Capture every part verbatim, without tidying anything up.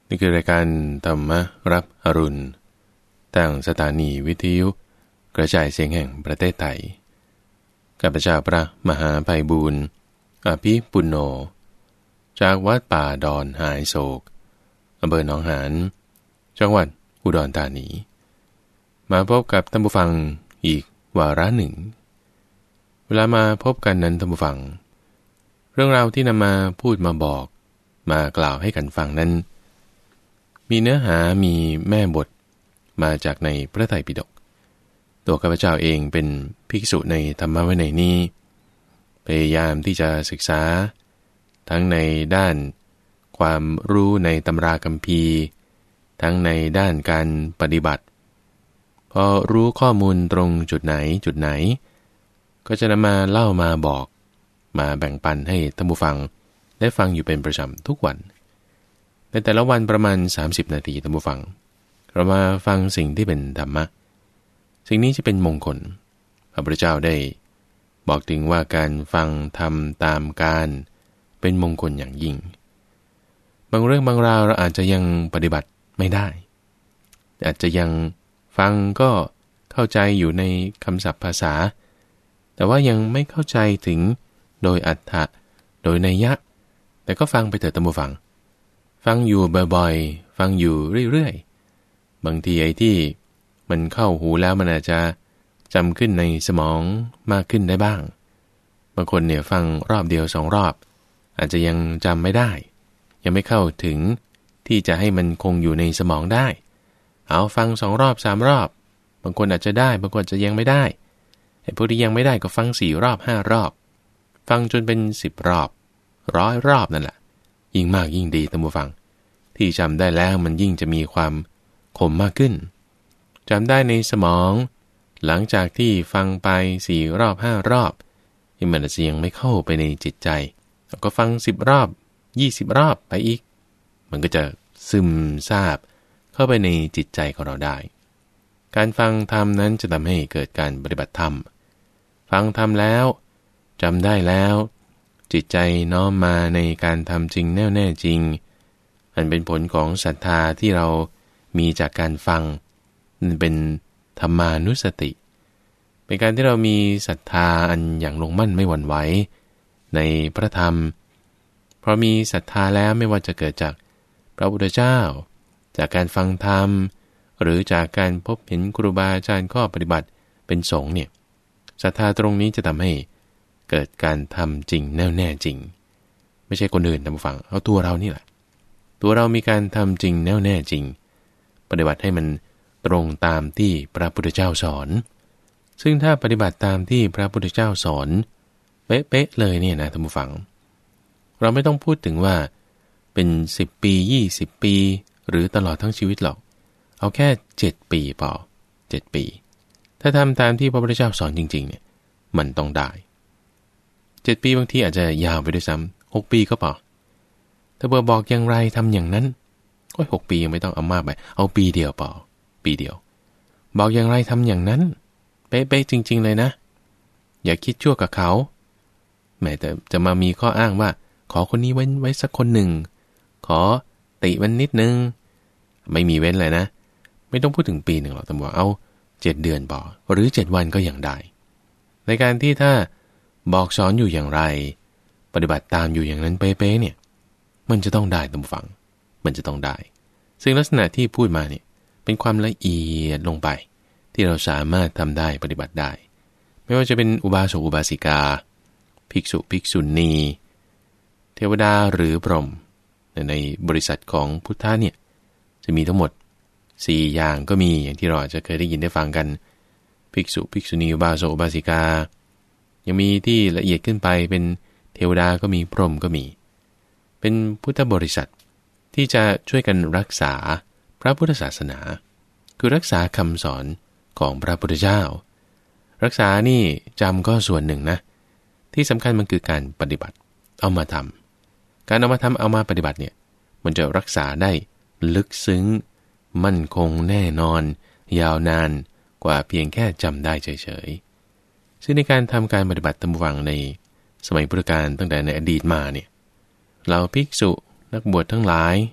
นี่คือรายการธรรมรับอรุณทางสถานีวิทยุกระจายเสียงแห่งประเทศไทยกับพระเจ้าพระมหาไพบูลย์อภิปุณโญจากวัดป่าดอนหายโศกอำเภอหนองหานจังหวัดอุดรธานีมาพบกับท่านผู้ฟังอีกวาระหนึ่งเวลามาพบกันนั้นท่านผู้ฟังเรื่องราวที่นำมาพูดมาบอกมากล่าวให้กันฟังนั้นมีเนื้อหามีแม่บทมาจากในพระไตรปิฎกตัวข้าพเจ้าเองเป็นภิกษุในธรรมวินัยนี้พยายามที่จะศึกษาทั้งในด้านความรู้ในตำราคัมภีร์ทั้งในด้านการปฏิบัติพอรู้ข้อมูลตรงจุดไหนจุดไหนก็จะนำมาเล่ามาบอกมาแบ่งปันให้ท่านผู้ฟังได้ฟังอยู่เป็นประจำทุกวันในแต่ละวันประมาณสามสิบนาทีท่านผู้ฟังเรามาฟังสิ่งที่เป็นธรรมะสิ่งนี้จะเป็นมงคลพระพุทธเจ้าได้บอกถึงว่าการฟังธรรมตามการเป็นมงคลอย่างยิ่งบางเรื่องบางราวเราอาจจะยังปฏิบัติไม่ได้อาจจะยังฟังก็เข้าใจอยู่ในคำศัพท์ภาษาแต่ว่ายังไม่เข้าใจถึงโดยอรรถะโดยนัยยะแต่ก็ฟังไปเถิดท่านผู้ฟังฟังอยู่บ่อยๆฟังอยู่เรื่อยๆบางทีไอ้ที่มันเข้าหูแล้วมันอาจจะจำขึ้นในสมองมากขึ้นได้บ้างบางคนเนี่ยฟังรอบเดียวสองรอบอาจจะยังจำไม่ได้ยังไม่เข้าถึงที่จะให้มันคงอยู่ในสมองได้เอาฟังสองรอบสามรอบบางคนอาจจะได้บางคนจะยังไม่ได้ไอ้พวกที่ยังไม่ได้ก็ฟังสี่รอบห้ารอบฟังจนเป็นสิบรอบร้อยรอบนั่นแหละยิ่งมากยิ่งดีท่านผู้ฟังที่จำได้แล้วมันยิ่งจะมีความคมมากขึ้นจำได้ในสมองหลังจากที่ฟังไปสี่รอบห้ารอบที่มันอาจจะยังไม่เข้าไปในจิตใจแล้วก็ฟังสิบรอบยี่สิบรอบไปอีกมันก็จะซึมซาบเข้าไปในจิตใจของเราได้การฟังธรรมนั้นจะทำให้เกิดการปฏิบัติธรรมฟังธรรมแล้วจำได้แล้วจิตใจน้อมมาในการทำจริงแน่วแน่จริงอันเป็นผลของศรัทธาที่เรามีจากการฟังนั่นเป็นธรรมานุสติเป็นการที่เรามีศรัทธาอันอย่างลงมั่นไม่หวั่นไหวในพระธรรมเพราะมีศรัทธาแล้วไม่ว่าจะเกิดจากพระพุทธเจ้าจากการฟังธรรมหรือจากการพบเห็นครูบาอาจารย์ข้อปฏิบัติเป็นสงฆ์เนี่ยศรัทธาตรงนี้จะทำให้เกิดการทำจริงแน่วแน่จริงไม่ใช่คนอื่นทำฟังเอาตัวเรานี่แหละตัวเรามีการทำจริงแน่วแน่จริงปฏิบัติให้มันตรงตามที่พระพุทธเจ้าสอนซึ่งถ้าปฏิบัติตามที่พระพุทธเจ้าสอนเป๊ะๆเลยเนี่ยนะท่านผู้ฟังเราไม่ต้องพูดถึงว่าเป็นสิบปียี่สิบปีหรือตลอดทั้งชีวิตหรอกเอาแค่เจ็ดปีพอเจ็ดปีถ้าทำตามที่พระพุทธเจ้าสอนจริงๆเนี่ยมันต้องได้เจ็ดปีบางทีอาจจะยาวไปด้วยซ้ำหกปีก็พอถ้าเบอร์บอกอย่างไรทำอย่างนั้นโอ้ยหกปียังไม่ต้องเอามากไปเอาปีเดียวพอปีเดียวบอกอย่างไรทำอย่างนั้นเป๊ะๆจริงๆเลยนะอย่าคิดชั่วกับเขาแม้แต่จะมามีข้ออ้างว่าขอคนนี้เว้นไว้สักคนหนึ่งขอติมันนิดนึงไม่มีเว้นเลยนะไม่ต้องพูดถึงปีหนึ่งหรอกตำรวจเอาเจ็ดเดือนพอหรือเจ็ดวันก็ยังได้ในการที่ถ้าบอกสอนอยู่อย่างไรปฏิบัติตามอยู่อย่างนั้นเป๊ะๆเนี่ยมันจะต้องได้ตำฟังมันจะต้องได้ซึ่งลักษณะที่พูดมาเนี่ยเป็นความละเอียดลงไปที่เราสามารถทำได้ปฏิบัติได้ไม่ว่าจะเป็นอุบาสกอุบาสิกาภิกษุภิกษุณีเทวดาหรือพรหมในบริษัทของพุทธะเนี่ยจะมีทั้งหมดสี่อย่างก็มีอย่างที่เราอาจจะเคยได้ยินได้ฟังกันภิกษุภิกษุณีอุบาสกอุบาสิกายังมีที่ละเอียดขึ้นไปเป็นเทวดาก็มีพรหมก็มีเป็นพุทธบริษัทที่จะช่วยกันรักษาพระพุทธศาสนาคือรักษาคำสอนของพระพุทธเจ้ารักษานี่จำก็ส่วนหนึ่งนะที่สำคัญมันคือการปฏิบัติเอามาทำการเอามาทำเอามาปฏิบัติเนี่ยมันจะรักษาได้ลึกซึ้งมั่นคงแน่นอนยาวนานกว่าเพียงแค่จำได้เฉยๆซึ่งในการทำการปฏิบัติตามวังในสมัยพุทธกาลตั้งแต่ในอดีตมาเนี่ยเหล่าภิกษุนักบวชทั้งหลาย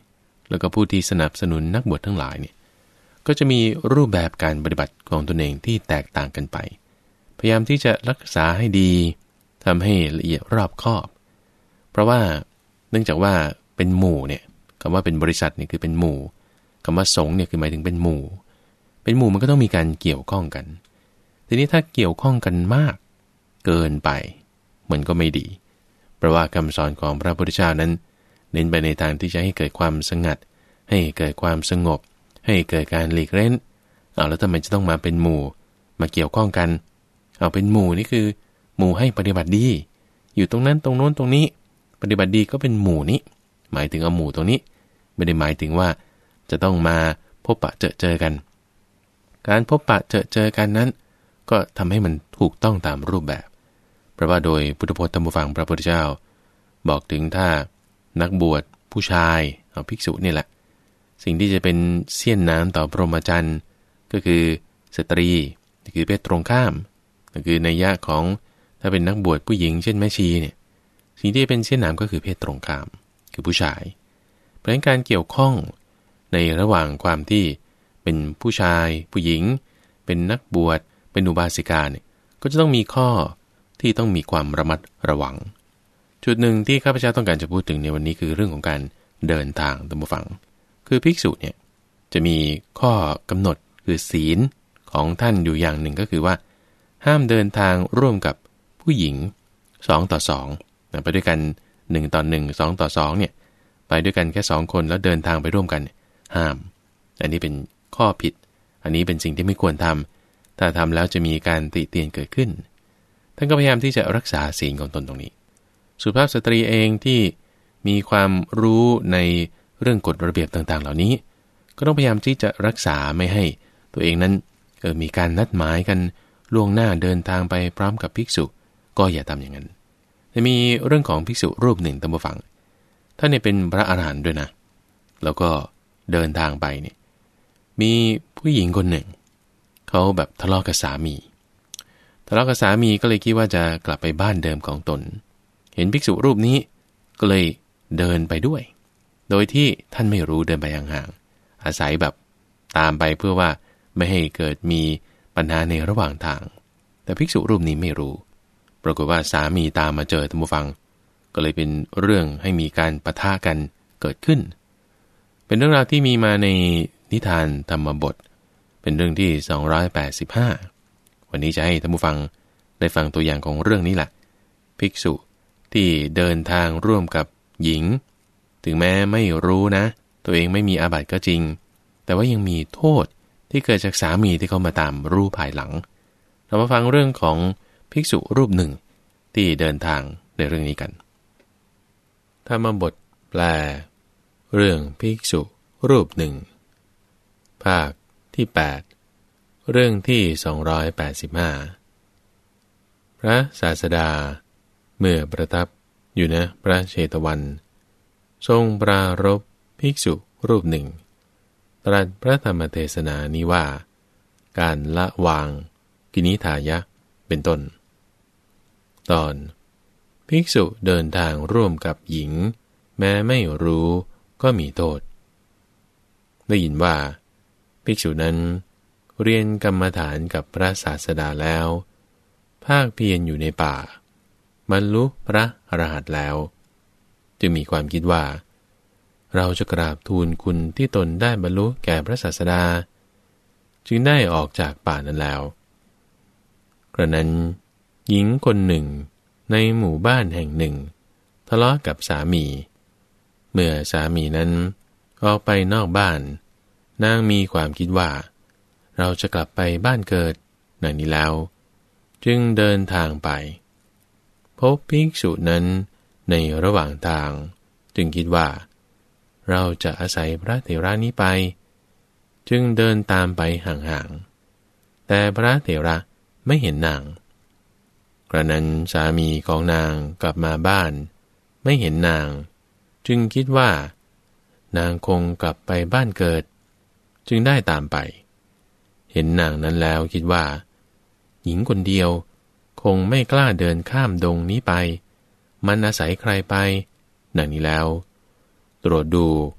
แล้วก็ผู้ที่สนับสนุนนักบวชทั้งหลายเนี่ยก็จะมีรูปแบบการปฏิบัติของตนเองที่แตกต่างกันไปพยายามที่จะรักษาให้ดีทำให้ละเอียดรอบคอบเพราะว่าเนื่องจากว่าเป็นหมู่เนี่ยคำว่าเป็นบริษัทเนี่ยคือเป็นหมู่คำว่าสงฆ์เนี่ยคือหมายถึงเป็นหมู่เป็นหมู่มันก็ต้องมีการเกี่ยวข้องกันทีนี้ถ้าเกี่ยวข้องกันมากเกินไปมันก็ไม่ดีเพราะว่าคำสอนของพระพุทธเจ้านั้นเน้นไปในทางที่จะให้เกิดความสงัดให้เกิดความสงบให้เกิดการหลีกเล่นเอาแล้วทำไมจะต้องมาเป็นหมู่มาเกี่ยวข้องกันเอาเป็นหมู่นี่คือหมู่ให้ปฏิบัติดีอยู่ตรงนั้นตรงโน้นตรงนี้ปฏิบัติดีก็เป็นหมู่นี้หมายถึงเอาหมู่ตรงนี้ไม่ได้หมายถึงว่าจะต้องมาพบปะเจอเจอกันการพบปะเจอเจอกันนั้นก็ทำให้มันถูกต้องตามรูปแบบเพราะว่าโดยพุทธพจน์ธรรมฟังพระพุทธเจ้าบอกถึงถ้านักบวชผู้ชายเอาภิกษุนี่แหละสิ่งที่จะเป็นเสี้ยนน้ำต่อพรหมจรรย์ก็คือสตรีคือเพศตรงข้ามก็คือนัยยะของถ้าเป็นนักบวชผู้หญิงเช่นแม่ชีเนี่ยสิ่งที่เป็นเสี้ยนน้ำก็คือเพศตรงข้ามคือผู้ชายเพราะฉะนั้นการเกี่ยวข้องในระหว่างความที่เป็นผู้ชายผู้หญิงเป็นนักบวชเป็นอุบาสิกาเนี่ยก็จะต้องมีข้อที่ต้องมีความระมัดระวังจุดหนึ่งที่ข้าพเจ้าต้องการจะพูดถึงในวันนี้คือเรื่องของการเดินทางตามผู้ฟังคือภิกษุเนี่ยจะมีข้อกำหนดคือศีลของท่านอยู่อย่างหนึ่งก็คือว่าห้ามเดินทางร่วมกับผู้หญิงสองต่อสองไปด้วยกันหนึ่งต่อหนึ่ง สองต่อสองเนี่ยไปด้วยกันแค่สองคนแล้วเดินทางไปร่วมกันห้ามอันนี้เป็นข้อผิดอันนี้เป็นสิ่งที่ไม่ควรทำถ้าทำแล้วจะมีการติเตียนเกิดขึ้นท่านก็พยายามที่จะรักษาศีลของตนตรงนี้สุภาพสตรีเองที่มีความรู้ในเรื่องกฎระเบียบต่างๆเหล่านี้ก็ต้องพยายามที่จะรักษาไม่ให้ตัวเองนั้นเออมีการนัดหมายกันล่วงหน้าเดินทางไปพร้อมกับภิกษุก็อย่าทำอย่างนั้นแต่มีเรื่องของภิกษุรูปหนึ่งตามผู้ฟังท่านเนี่ยเป็นพระอรหันต์ด้วยนะแล้วก็เดินทางไปเนี่ยมีผู้หญิงคนหนึ่งเขาแบบทะเลาะกับสามีทะเลาะกับสามีก็เลยคิดว่าจะกลับไปบ้านเดิมของตนเห็นภิกษุรูปนี้ก็เลยเดินไปด้วยโดยที่ท่านไม่รู้เดินไปห่างๆอาศัยแบบตามไปเพื่อว่าไม่ให้เกิดมีปัญหาในระหว่างทางแต่ภิกษุรูปนี้ไม่รู้ปรากฏว่าสามีตามมาเจอท่านผู้ฟังก็เลยเป็นเรื่องให้มีการปะทะกันเกิดขึ้นเป็นเรื่องราวที่มีมาในนิทานธรรมบทเป็นเรื่องที่สองร้อยแปดสิบห้าวันนี้จะให้ท่านผู้ฟังได้ฟังตัวอย่างของเรื่องนี้แหละภิกษุที่เดินทางร่วมกับหญิงถึงแม้ไม่รู้นะตัวเองไม่มีอาบัติก็จริงแต่ว่ายังมีโทษที่เกิดจากสามีที่เขามาตามรู้ภายหลังเรามาฟังเรื่องของภิกษุรูปหนึ่งที่เดินทางในเรื่องนี้กันธรรมบทแปลเรื่องภิกษุรูปหนึ่งภาคที่แปดเรื่องที่สองร้อยแปดสิบห้าพระศาสดาเมื่อประทับอยู่ณพระเชตวันทรงปรารภภิกษุรูปหนึ่งตรัสพระธรรมเทศนานี้ว่าการละวางกินิทายะเป็นต้นตอนภิกษุเดินทางร่วมกับหญิงแม้ไม่รู้ก็มีโทษได้ยินว่าภิกษุนั้นเรียนกรรมฐานกับพระศาสดาแล้วภาคเพียรอยู่ในป่าบรรลุพระอรหันต์แล้วจึงมีความคิดว่าเราจะกราบทูลคุณที่ตนได้บรรลุแก่พระศาสดาจึงได้ออกจากป่านั้นแล้วกระนั้นหญิงคนหนึ่งในหมู่บ้านแห่งหนึ่งทะเลาะกับสามีเมื่อสามีนั้นออกไปนอกบ้านนางมีความคิดว่าเราจะกลับไปบ้านเกิดดังนี้แล้วจึงเดินทางไปพบภิกษุนั้นในระหว่างทางจึงคิดว่าเราจะอาศัยพระเถระนี้ไปจึงเดินตามไปห่างๆแต่พระเถระไม่เห็นนางกระนั้นสามีของนางกลับมาบ้านไม่เห็นนางจึงคิดว่านางคงกลับไปบ้านเกิดจึงได้ตามไปเห็นนางนั้นแล้วคิดว่าหญิงคนเดียวคงไม่กล้าเดินข้ามดงนี้ไปมันอาศัยใครไปดังนี้แล้วตรวจดู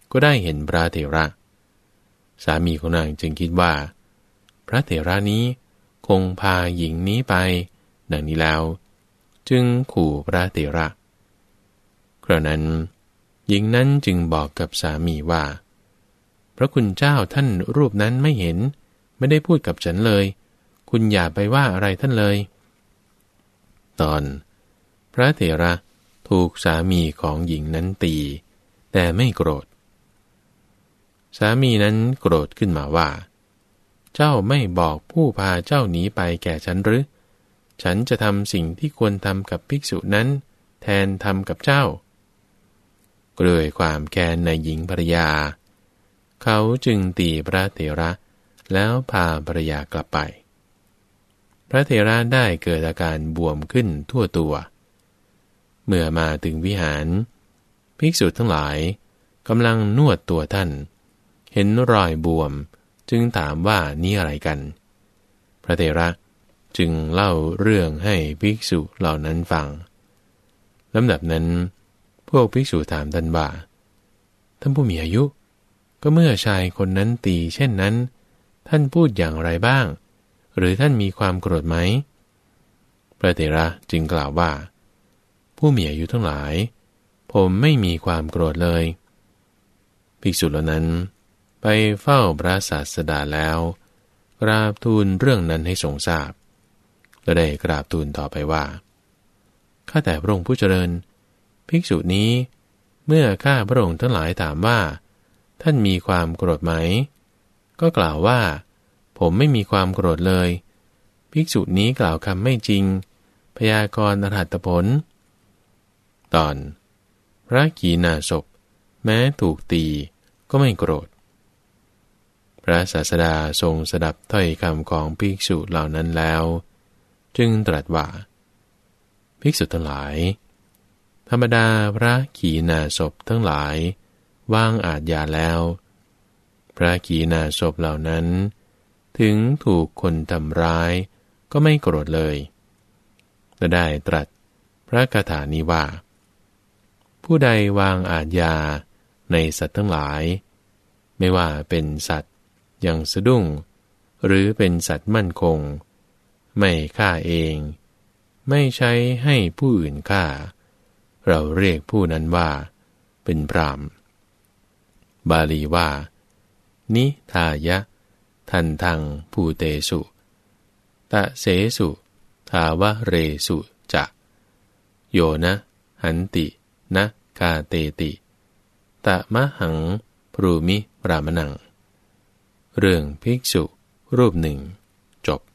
ก็ได้เห็นพระเถระสามีของนางจึงคิดว่าพระเถระนี้คงพาหญิงนี้ไปดังนี้แล้วจึงขู่พระเถระครานั้นหญิงนั้นจึงบอกกับสามีว่าพระคุณเจ้าท่านรูปนั้นไม่เห็นไม่ได้พูดกับฉันเลยคุณอย่าไปว่าอะไรท่านเลยตอนพระเถระถูกสามีของหญิงนั้นตีแต่ไม่โกรธสามีนั้นโกรธขึ้นมาว่าเจ้าไม่บอกผู้พาเจ้าหนีไปแก่ฉันหรือฉันจะทำสิ่งที่ควรทำกับภิกษุนั้นแทนทำกับเจ้าด้วยความแค้นในหญิงภรรยาเขาจึงตีพระเถระแล้วพาภรรยากลับไปพระเถระได้เกิดอาการบวมขึ้นทั่วตัวเมื่อมาถึงวิหารภิกษุทั้งหลายกำลังนวดตัวท่านเห็นรอยบวมจึงถามว่านี่อะไรกันพระเถระจึงเล่าเรื่องให้ภิกษุเหล่านั้นฟังลำดับนั้นพวกภิกษุถามท่านว่าท่านผู้มีอายุก็เมื่อชายคนนั้นตีเช่นนั้นท่านพูดอย่างไรบ้างหรือท่านมีความโกรธไหมพระเถระจึงกล่าวว่าผู้มีอายุทั้งหลายผมไม่มีความโกรธเลยภิกษุเหล่านั้นไปเฝ้าพระศาสดาแล้วกราบทูลเรื่องนั้นให้ทรงทราบและได้กราบทูลต่อไปว่าข้าแต่พระองค์ผู้เจริญภิกษุนี้เมื่อข้าพระองค์ทั้งหลายถามว่าท่านมีความโกรธไหมก็กล่าวว่าผมไม่มีความโกรธเลยภิกษุนี้กล่าวคำไม่จริงพยากรณ์อรหัตผลตอนพระขีณาสพแม้ถูกตีก็ไม่โกรธพระศาสดาทรงสดับถ้อยคำของภิกษุเหล่านั้นแล้วจึงตรัสว่าภิกษุทั้งหลายธรรมดาพระขีณาสพทั้งหลายวางอาทยาแล้วพระขีณาสพเหล่านั้นถึงถูกคนทำร้ายก็ไม่โกรธเลยและได้ตรัสพระคาถานี้ว่าผู้ใดวางอาทยาในสัตว์ทั้งหลายไม่ว่าเป็นสัตว์อย่างสะดุ้งหรือเป็นสัตว์มั่นคงไม่ฆ่าเองไม่ใช้ให้ผู้อื่นฆ่าเราเรียกผู้นั้นว่าเป็นพรามบาลีว่านิทายะทันทังภูเตสุตะเสสุทาวะเรสุจะโยนะหันตินะกาเตติตะมะหังพรูมิปรามนังเรื่องภิกษุรูปหนึ่งจบ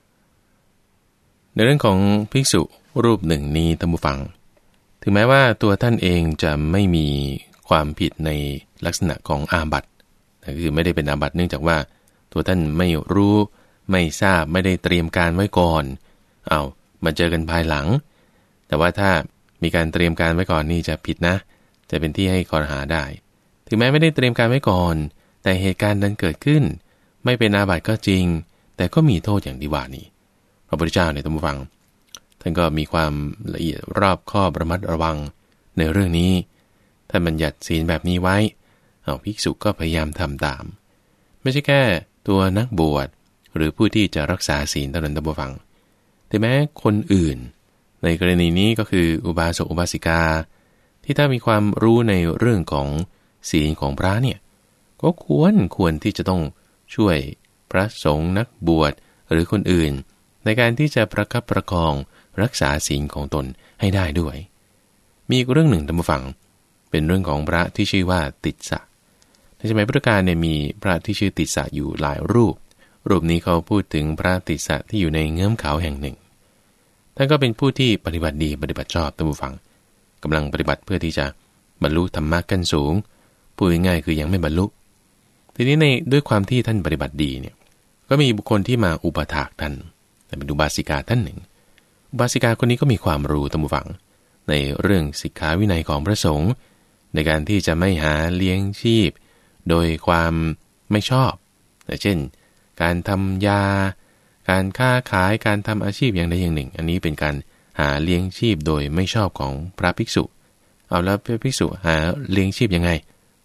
ในเรื่องของภิกษุรูปหนึ่งนี้ท่านผู้ฟังถึงแม้ว่าตัวท่านเองจะไม่มีความผิดในลักษณะของอาบัติแต่คือไม่ได้เป็นอาบัติเนื่องจากว่าตัวท่านไม่รู้ไม่ทราบไม่ได้เตรียมการไว้ก่อนเอามาเจอกันภายหลังแต่ว่าถ้ามีการเตรียมการไว้ก่อนนี่จะผิดนะจะเป็นที่ให้ข้อหาได้ถึงแม้ไม่ได้เตรียมการไว้ก่อนแต่เหตุการณ์นั้นเกิดขึ้นไม่เป็นอาบัติก็จริงแต่ก็มีโทษอย่างที่ว่านี้พระพุทธเจ้าในท่านผู้ฟังท่านก็มีความละเอียดรอบคอบระมัดระวังในเรื่องนี้ท่านบัญญัติศีลแบบนี้ไว้เอาภิกษุก็พยายามทำตามไม่ใช่แค่ตัวนักบวชหรือผู้ที่จะรักษาศีลเท่านั้นท่านผู้ฟังแต่แม้คนอื่นในกรณีนี้ก็คืออุบาสกอุบาสิกาที่ถ้ามีความรู้ในเรื่องของศีลของพระเนี่ยก็ควรควรที่จะต้องช่วยพระสงฆ์นักบวชหรือคนอื่นในการที่จะประคับประคองรักษาศีลของตนให้ได้ด้วยมีอีกเรื่องหนึ่งท่านผู้ฟังเป็นเรื่องของพระที่ชื่อว่าติสสะในสมัยพุทธกาลเนี่ยมีพระที่ชื่อติสสะอยู่หลายรูปรูปนี้เขาพูดถึงพระติสสะที่อยู่ในเงื้อมเขาแห่งหนึ่งท่านก็เป็นผู้ที่ปฏิบัติดีปฏิบัติชอบท่านผู้ฟังกำลังปฏิบัติเพื่อที่จะบรรลุธรรมะขั้นสูงพูดง่ายๆคือยังไม่บรรลุทีนี้ในด้วยความที่ท่านปฏิบัติดีเนี่ยก็มีบุคคลที่มาอุปถากท่านแต่เป็นอุบาสิกาท่านหนึ่งอุบาสิกาคนนี้ก็มีความรู้ท่านผู้ฟังในเรื่องสิกขาวินัยของพระสงฆ์ในการที่จะไม่หาเลี้ยงชีพโดยความไม่ชอบเช่นการทำยาการค้าขายการทำอาชีพอย่างใดอย่างหนึ่งอันนี้เป็นการหาเลี้ยงชีพโดยไม่ชอบของพระภิกษุเอาแล้วพระภิกษุหาเลี้ยงชีพยังไง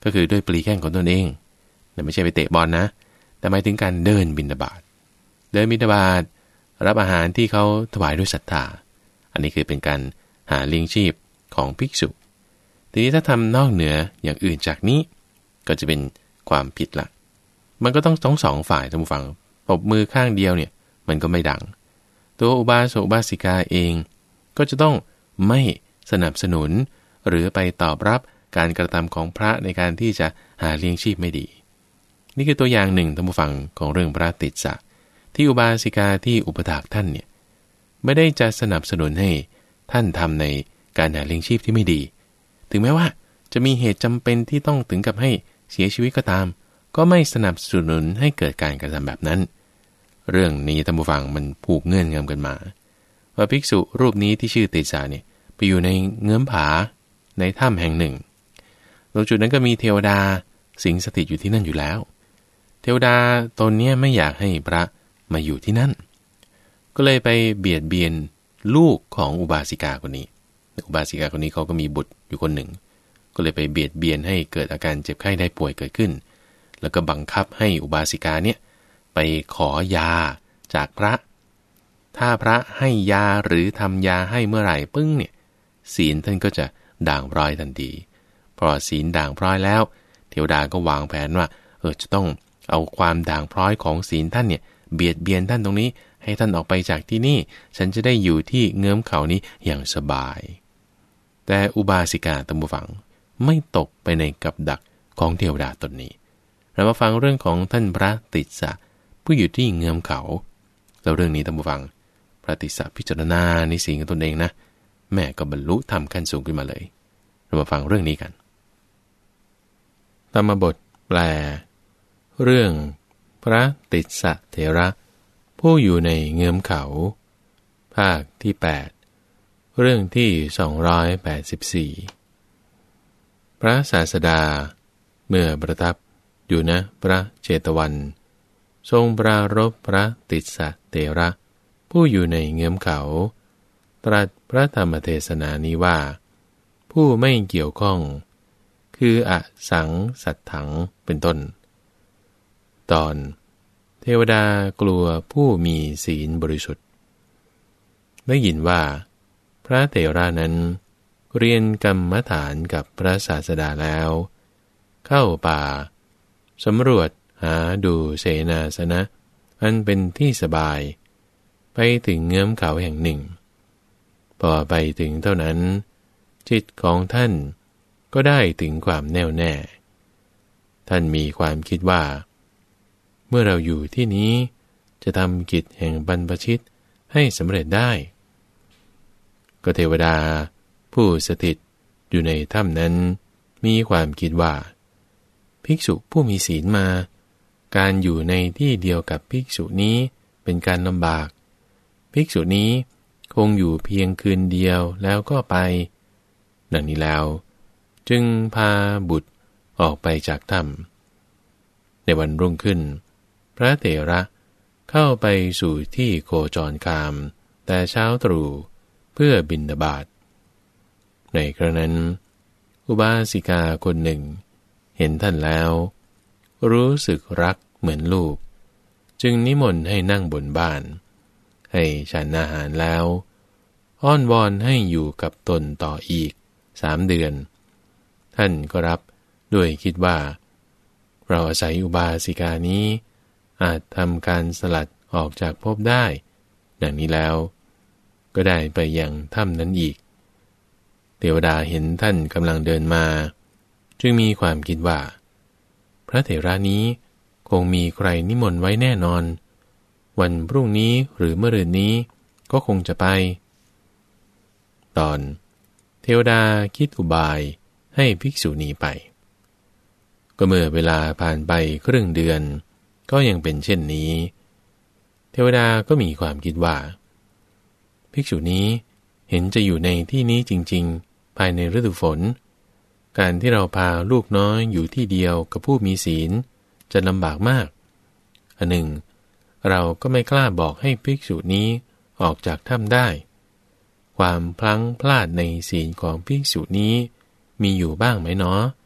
ก็คือด้วยปลีแข้งของตนเองแต่ไม่ใช่ไปเตะบอลนะแต่หมายถึงการเดินบิณฑบาตเดินบิณฑบาตรับอาหารที่เขาถวายด้วยศรัทธาอันนี้คือเป็นการหาเลี้ยงชีพของภิกษุทีนี้ถ้าทำนอกเหนืออย่างอื่นจากนี้ก็จะเป็นความผิดละมันก็ต้องทั้งสองฝ่ายท่านผู้ฟังปรบมือข้างเดียวเนี่ยมันก็ไม่ดังตัวอุบาสกอุบาสิกาเองก็จะต้องไม่สนับสนุนหรือไปตอบรับการกระทำของพระในการที่จะหาเลี้ยงชีพไม่ดีนี่คือตัวอย่างหนึ่งท่านผู้ฟังของเรื่องพระติสสะที่อุบาสิกาที่อุปถากท่านเนี่ยไม่ได้จะสนับสนุนให้ท่านทำในการหาเลี้ยงชีพที่ไม่ดีถึงแม้ว่าจะมีเหตุจำเป็นที่ต้องถึงกับให้เสียชีวิตก็ตามก็ไม่สนับสนุนให้เกิดการกระทำแบบนั้นเรื่องนี้ท่านผู้ฟังมันผูกเงื่อนงำกันมาว่าภิกษุรูปนี้ที่ชื่อติสสะเนี่ยไปอยู่ในเงื้อมผาในถ้ำแห่งหนึ่งตรงจุดนั้นก็มีเทวดาสิงสถิตอยู่ที่นั่นอยู่แล้วเทวดาตนนี้ไม่อยากให้พระมาอยู่ที่นั่นก็เลยไปเบียดเบียนลูกของอุบาสิกาคนนี้อุบาสิกาคนนี้เขาก็มีบุตรอยู่คนหนึ่งก็เลยไปเบียดเบียนให้เกิดอาการเจ็บไข้ได้ป่วยเกิดขึ้นแล้วก็บังคับให้อุบาสิกาเนี่ยไปขอยาจากพระถ้าพระให้ยาหรือทำยาให้เมื่อไหร่ปึ้งเนี่ยศีลท่านก็จะด่างพร้อยทันทีพอศีลด่างพร้อยแล้วเทวดาก็วางแผนว่าเออจะต้องเอาความด่างพร้อยของศีลท่านเนี่ยเบียดเบียนท่านตรงนี้ให้ท่านออกไปจากที่นี่ฉันจะได้อยู่ที่เงื้อมเขานี้อย่างสบายแต่อุบาสิกาตัมบูฟังไม่ตกไปในกับดักของเทวดาตนนี้เรามาฟังเรื่องของท่านพระติสสะผู้อยู่ที่เงื้อมเขาแล้วเรื่องนี้ตัมบูฟังพระติสสะพิจารณาในศีลของตนเองนะแม่ก็บรรลุธรรมขั้นสูงขึ้นมาเลยเรามาฟังเรื่องนี้กันธรรมบทแปลเรื่องพระติสสะเถระผู้อยู่ในเงื้อมเขาภาคที่แปดเรื่องที่สองร้อยแปดสิบสี่พระศาสดาเมื่อประทับอยู่ณพระเจตวันทรงปรารภพระติสสะเถระผู้อยู่ในเงื้อมเขาตรัสพระธรรมเทศนานี้ว่าผู้ไม่เกี่ยวข้องคืออสังสัตถังเป็นต้นตอนเทวดากลัวผู้มีศีลบริสุทธิ์ได้ยินว่าพระเถระนั้นเรียนกรรมฐานกับพระศาสดาแล้วเข้าป่าสำรวจหาดูเสนาสนะอันเป็นที่สบายไปถึงเงื้อมเขาแห่งหนึ่งพอไปถึงเท่านั้นจิตของท่านก็ได้ถึงความแน่วแน่ท่านมีความคิดว่าเมื่อเราอยู่ที่นี้จะทำกิจแห่งบรรพชิตให้สำเร็จได้ก็เทวดาผู้สถิตอยู่ในถ้ำนั้นมีความคิดว่าภิกษุผู้มีศีลมาการอยู่ในที่เดียวกับภิกษุนี้เป็นการลำบากภิกษุนี้คงอยู่เพียงคืนเดียวแล้วก็ไปดังนี้แล้วจึงพาบุตรออกไปจากถ้ำในวันรุ่งขึ้นพระเถระเข้าไปสู่ที่โคจรคามแต่เช้าตรู่เพื่อบิณฑบาตในครั้งนั้นอุบาสิกาคนหนึ่งเห็นท่านแล้วรู้สึกรักเหมือนลูกจึงนิมนต์ให้นั่งบนบ้านให้ฉันอาหารแล้วอ้อนวอนให้อยู่กับตนต่ออีกสามเดือนท่านก็รับด้วยคิดว่าเราอาศัยอุบาสิกานี้อาจทำการสลัดออกจากภพได้ดังนี้แล้วก็ได้ไปยังถ้ำนั้นอีกเทวดาเห็นท่านกำลังเดินมาจึงมีความคิดว่าพระเถระนี้คงมีใครนิมนต์ไว้แน่นอนวันพรุ่งนี้หรือเมื่อรืนนี้ก็คงจะไปตอนเทวดาคิดอุบายให้ภิกษุหนีไปก็เมื่อเวลาผ่านไปครึ่งเดือนก็ยังเป็นเช่นนี้เทวดาก็มีความคิดว่าภิกษุนี้เห็นจะอยู่ในที่นี้จริงๆภายในฤดูฝนการที่เราพาลูกน้อยอยู่ที่เดียวกับผู้มีศีลจะลำบากมากอันหนึ่งเราก็ไม่กล้าบอกให้ภิกษุนี้ออกจากถ้ำได้ความพลั้งพลาดในศีลของภิกษุนี้มีอยู่บ้างไหมเนาะ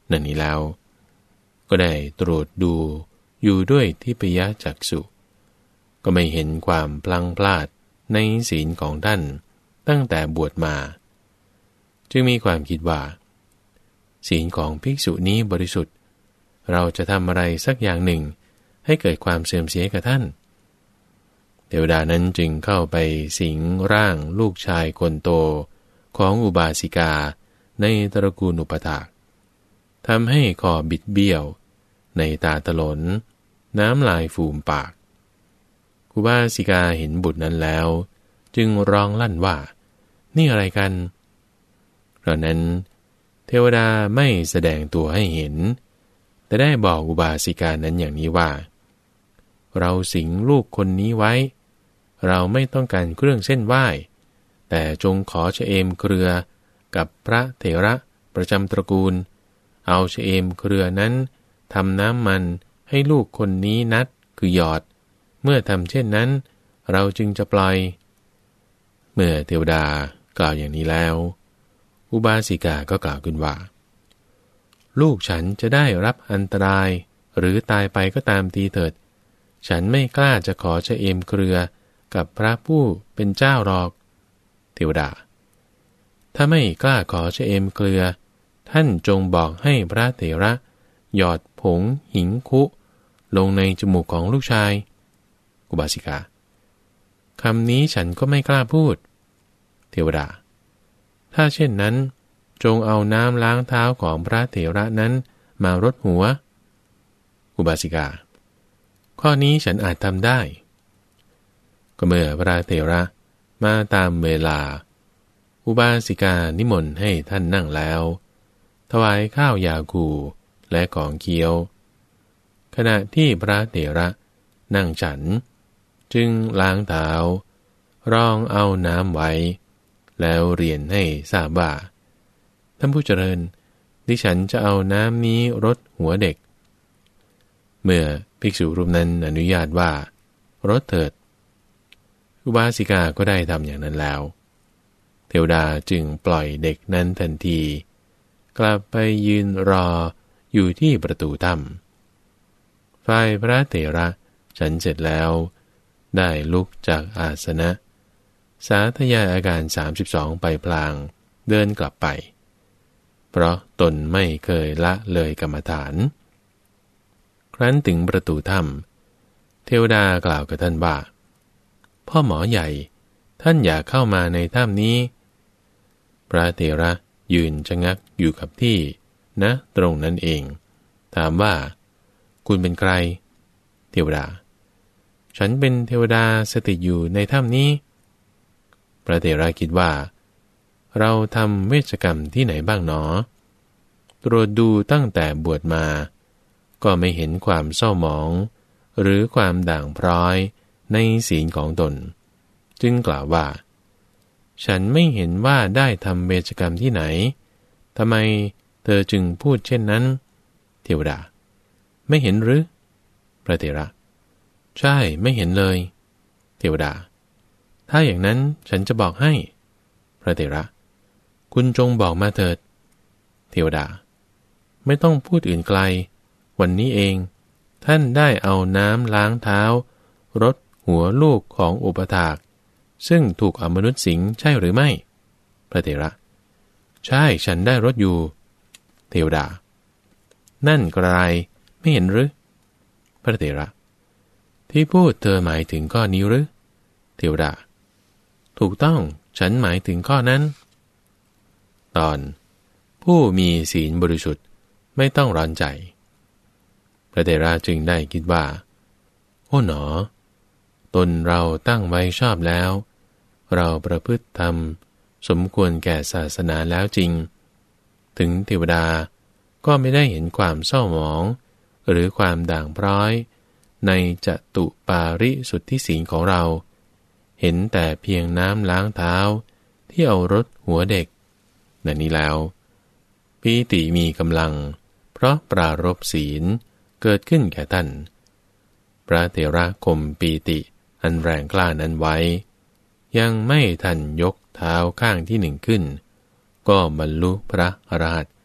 นั่นนี้แล้วก็ได้ตรวจดูอยู่ด้วยทิพยจักษุก็ไม่เห็นความพลังพลาดในศีลของท่านตั้งแต่บวชมาจึงมีความคิดว่าศีลของภิกษุนี้บริสุทธิ์เราจะทำอะไรสักอย่างหนึ่งให้เกิดความเสื่อมเสียกับท่านเทวดานั้นจึงเข้าไปสิงร่างลูกชายคนโตของอุบาสิกาในตระกูลอุปถากทำให้คอบิดเบี้ยวในตาตะหลนน้ำลายฟูมปากอุบาสิกาเห็นบุตรนั้นแล้วจึงร้องลั่นว่านี่อะไรกันเพราะนั้นเทวดาไม่แสดงตัวให้เห็นแต่ได้บอกอุบาสิกานั้นอย่างนี้ว่าเราสิงลูกคนนี้ไว้เราไม่ต้องการเครื่องเส้นไหว้แต่จงขอชเอมเครือกับพระเถระประจำตระกูลเอาชเอมเครือนั้นทำน้ำมันให้ลูกคนนี้นัดคือหยอดเมื่อทำเช่นนั้นเราจึงจะปล่อยเมื่อเทวดากล่าวอย่างนี้แล้วอุบาสิกาก็กล่าวขึ้นว่าลูกฉันจะได้รับอันตรายหรือตายไปก็ตามทีเถิดฉันไม่กล้าจะขอชเอมเครือกับพระผู้เป็นเจ้าหรอกเทวดาถ้าไม่กล้าขอชเอมเครือท่านจงบอกให้พระเถระหยอดผงหิงคุลงในจมูกของลูกชายอุบาสิกาคำนี้ฉันก็ไม่กล้าพูดเทวดาถ้าเช่นนั้นจงเอาน้ำล้างเท้าของพระเถระนั้นมารดหัวอุบาสิกาข้อนี้ฉันอาจทำได้ก็เมื่อพระเถระมาตามเวลาอุบาสิกานิมนต์ให้ท่านนั่งแล้วถวายข้าวยาคูและของเคี้ยวขณะที่พระเถระนั่งฉันจึงล้างเท้ารองเอาน้ำไว้แล้วเรียนให้ทราบว่าท่านผู้เจริญดิฉันจะเอาน้ำนี้รดหัวเด็กเมื่อภิกษุรูปนั้นอนุญาตว่ารดเถิดอุบาสิกาก็ได้ทำอย่างนั้นแล้วเทวดาจึงปล่อยเด็กนั้นทันทีกลับไปยืนรออยู่ที่ประตูถ้ำฝ่ายพระเถระฉันเสร็จแล้วได้ลุกจากอาสนะสาธยายอาการสามสิบสองไปพลางเดินกลับไปเพราะตนไม่เคยละเลยกรรมฐานครั้นถึงประตูถ้ำเทวดากล่าวกับท่านว่าพ่อหมอใหญ่ท่านอย่าเข้ามาในถ้ำนี้พระเถระยืนชะงักอยู่กับที่นะตรงนั้นเองถามว่าคุณเป็นใครเทวดาฉันเป็นเทวดาสถิตอยู่ในถ้ำนี้พระเถระคิดว่าเราทำเวชกรรมที่ไหนบ้างหนอตรวจดูตั้งแต่บวชมาก็ไม่เห็นความเศร้าหมองหรือความด่างพร้อยในศีลของตนจึงกล่าวว่าฉันไม่เห็นว่าได้ทำเวชกรรมที่ไหนทำไมเธอจึงพูดเช่นนั้นเทวดาไม่เห็นหรือพระเถระใช่ไม่เห็นเลยเทวดาถ้าอย่างนั้นฉันจะบอกให้พระเถระคุณจงบอกมาเถิดเทวดาไม่ต้องพูดอื่นไกลวันนี้เองท่านได้เอาน้ำล้างเท้ารดหัวลูกของอุปถากซึ่งถูกอมนุษย์สิงใช่หรือไม่พระเถระใช่ฉันได้รดอยู่เทวดานั่นกระไรไม่เห็นหรือพระเถระที่พูดเธอหมายถึงข้อนี้หรือเทวดาถูกต้องฉันหมายถึงข้อนั้นตอนผู้มีศีลบริสุทธิ์ไม่ต้องร้อนใจพระเถระจึงได้คิดว่าโอ้หนอตนเราตั้งไว้ชอบแล้วเราประพฤติธรรมสมควรแก่ศาสนาแล้วจริงถึงเทวดาก็ไม่ได้เห็นความเศร้าหมองหรือความด่างพร้อยในจตุปาริสุทธิศีลของเราเห็นแต่เพียงน้ำล้างเท้าที่เอารดหัวเด็กนั่นนี้แล้วปีติมีกำลังเพราะปรารภศีลเกิดขึ้นแก่ท่านพระเถระข่มปีติอันแรงกล้านั้นไว้ยังไม่ทันยกเท้าข้างที่หนึ่งขึ้นก็บรรลุพระอรหันต์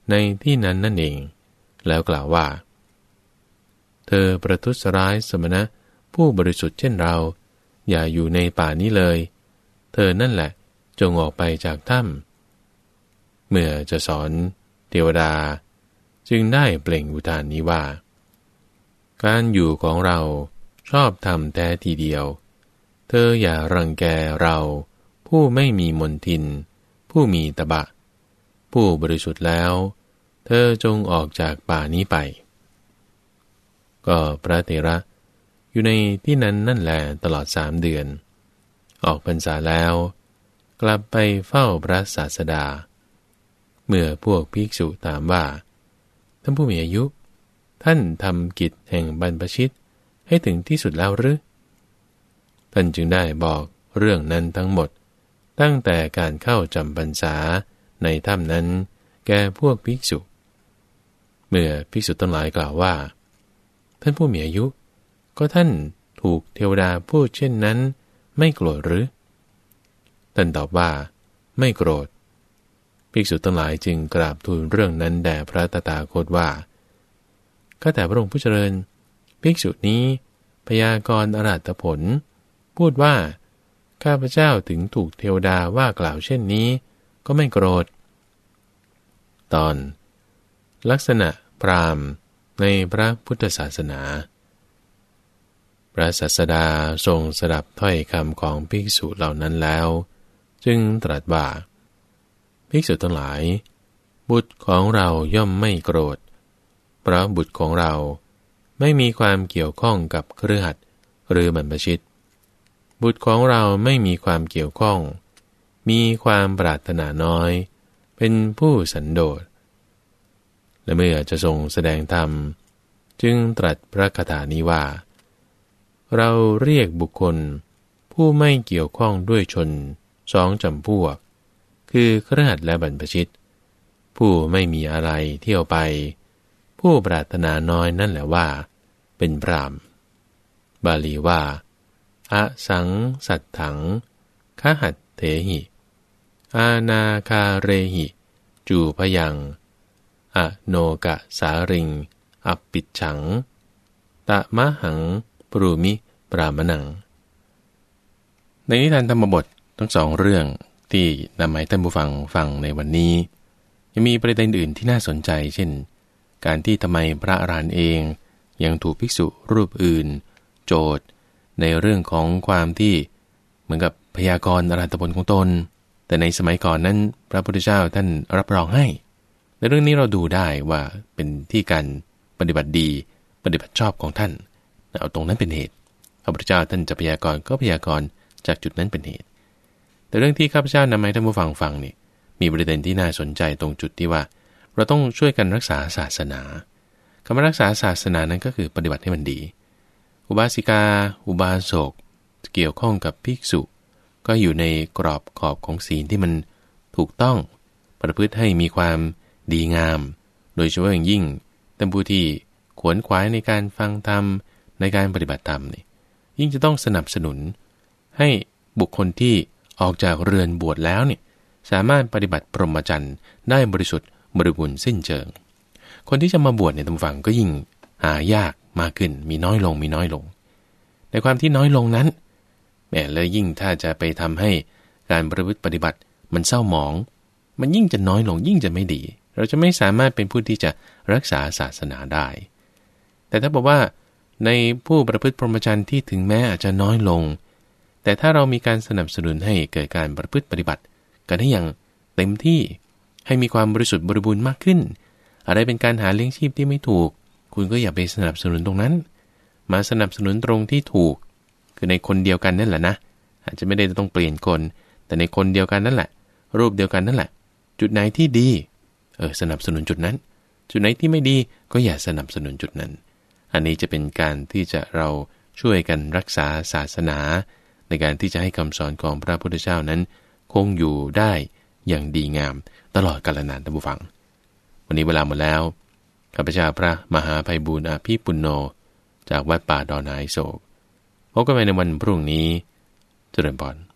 ในที่นั้นนั่นเองแล้วกล่าวว่าเธอประทุษร้ายสมณะผู้บริสุทธิ์เช่นเราอย่าอยู่ในป่านี้เลยเธอนั่นแหละจงออกไปจากถ้ำเมื่อจะสอนเทวดาจึงได้เปล่งอุทานนี้ว่าการอยู่ของเราชอบธรรมแท้ทีเดียวเธออย่ารังแกเราผู้ไม่มีมนทินผู้มีตบะผู้บริสุทธิ์แล้วเธอจงออกจากป่านี้ไปก็พระเถระอยู่ในที่นั้นนั่นแลตลอดสามเดือนออกพรรษาแล้วกลับไปเฝ้าพระศาสดาเมื่อพวกภิกษุถามว่าท่านผู้มีอายุท่านทำกิจแห่งบรรพชิตให้ถึงที่สุดแล้วหรือท่านจึงได้บอกเรื่องนั้นทั้งหมดตั้งแต่การเข้าจำพรรษาในถ้ำนั้นแก่พวกภิกษุเมื่อภิกษุทั้งหลายกล่าวว่าท่านผู้มีอายุก็ท่านถูกเทวดาพูดเช่นนั้นไม่โกรธหรือท่านตอบว่าไม่โกรธภิกษุทั้งหลายจึงกราบทูลเรื่องนั้นแด่พระตถาคตว่าข้าแต่พระองค์ผู้เจริญภิกษุนี้พยากรณ์อรหัตผลพูดว่าข้าพเจ้าถึงถูกเทวดาว่ากล่าวเช่นนี้ก็ไม่โกรธตอนลักษณะพราหมณ์ในพระพุทธศาสนาพระศาสดาทรงสดับถ้อยคำของภิกษุเหล่านั้นแล้วจึงตรัสว่าภิกษุทั้งหลายบุตรของเราย่อมไม่โกรธเพราะบุตรของเราไม่มีความเกี่ยวข้องกับคฤหัสถ์หรือบรรพชิตบุตรของเราไม่มีความเกี่ยวข้องมีความปรารถนาน้อยเป็นผู้สันโดษและเมื่อจะทรงแสดงธรรมจึงตรัสพระคาถานี้ว่าเราเรียกบุคคลผู้ไม่เกี่ยวข้องด้วยชนสองจำพวกคือคฤหัสถ์และบรรพชิตผู้ไม่มีอะไรเที่ยวไปผู้ปรารถนาน้อยนั่นแหละว่าเป็นพราหมณ์บาลีว่าอสังสัตถังคหัตเถหิอานาคาเรหิจูพยังอโนกะสาริงอปิจฉังตะมะหังปรูมิปรามนังในนิทานธรรมบททั้งสองเรื่องที่นำมาให้ท่านผู้ฟังฟังในวันนี้ยังมีประเด็นอื่นที่น่าสนใจเช่นการที่ทำไมพระอรหันต์เองยังถูกภิกษุรูปอื่นโจทย์ในเรื่องของความที่เหมือนกับพยากรณ์อรหัตผลของตนแต่ในสมัยก่อนนั้นพระพุทธเจ้าท่านรับรองให้ในเรื่องนี้เราดูได้ว่าเป็นที่การปฏิบัติดีปฏิบัติชอบของท่านเอาตรงนั้นเป็นเหตุพระพุทธเจ้าท่านจะพยากรณ์ก็พยากรณ์จากจุดนั้นเป็นเหตุแต่เรื่องที่ข้าพเจ้านำมาให้ท่านผู้ฟังฟังนี่มีประเด็นที่น่าสนใจตรงจุดที่ว่าเราต้องช่วยกันรักษาศาสนาคำว่ารักษาศาสนานั้นก็คือปฏิบัติให้มันดีอุบาสิกาอุบาสกเกี่ยวข้องกับภิกษุก็อยู่ในกรอบขอบของศีลที่มันถูกต้องประพฤติให้มีความดีงามโดยเฉพาะอย่างยิ่งท่านผู้ที่ขวนขวายในการฟังธรรมในการปฏิบัติธรรมนี่ยิ่งจะต้องสนับสนุนให้บุคคลที่ออกจากเรือนบวชแล้วเนี่ยสามารถปฏิบัติพรหมจรรย์ได้บริสุทธิ์บริบูรณ์สิ้นเชิงคนที่จะมาบวชในตำฝังก็ยิ่งหายากมากขึ้นมีน้อยลงมีน้อยลงในความที่น้อยลงนั้นแม้แล้วยิ่งถ้าจะไปทำให้การประพฤติปฏิบัติมันเศร้าหมองมันยิ่งจะน้อยลงยิ่งจะไม่ดีเราจะไม่สามารถเป็นผู้ที่จะรักษาศาสนาได้แต่ถ้าบอกว่าในผู้ประพฤติพรหมจรรย์ที่ถึงแม้อาจจะน้อยลงแต่ถ้าเรามีการสนับสนุนให้เกิดการประพฤติปฏิบัติกันได้อย่างเต็มที่ให้มีความบริสุทธิ์บริบูรณ์มากขึ้นอะไรเป็นการหาเลี้ยงชีพที่ไม่ถูกคุณก็อย่าไปสนับสนุนตรงนั้นมาสนับสนุนตรงที่ถูกคือในคนเดียวกันนั่นแหละนะอาจจะไม่ได้ต้องเปลี่ยนคนแต่ในคนเดียวกันนั่นแหละรูปเดียวกันนั่นแหละจุดไหนที่ดีเออสนับสนุนจุดนั้นจุดไหนที่ไม่ดีก็อย่าสนับสนุนจุดนั้นอันนี้จะเป็นการที่จะเราช่วยกันรักษาศาสนาในการที่จะให้คำสอนของพระพุทธเจ้านั้นคงอยู่ได้อย่างดีงามตลอดกาลนานท่านผู้ฟังวันนี้เวลาหมดแล้วข้าพเจ้าพระมหาไพบูลย์อาภีปุณโญจากวัดป่าดอนหายโศกพบกันใหม่ในวันพรุ่งนี้เจริญพร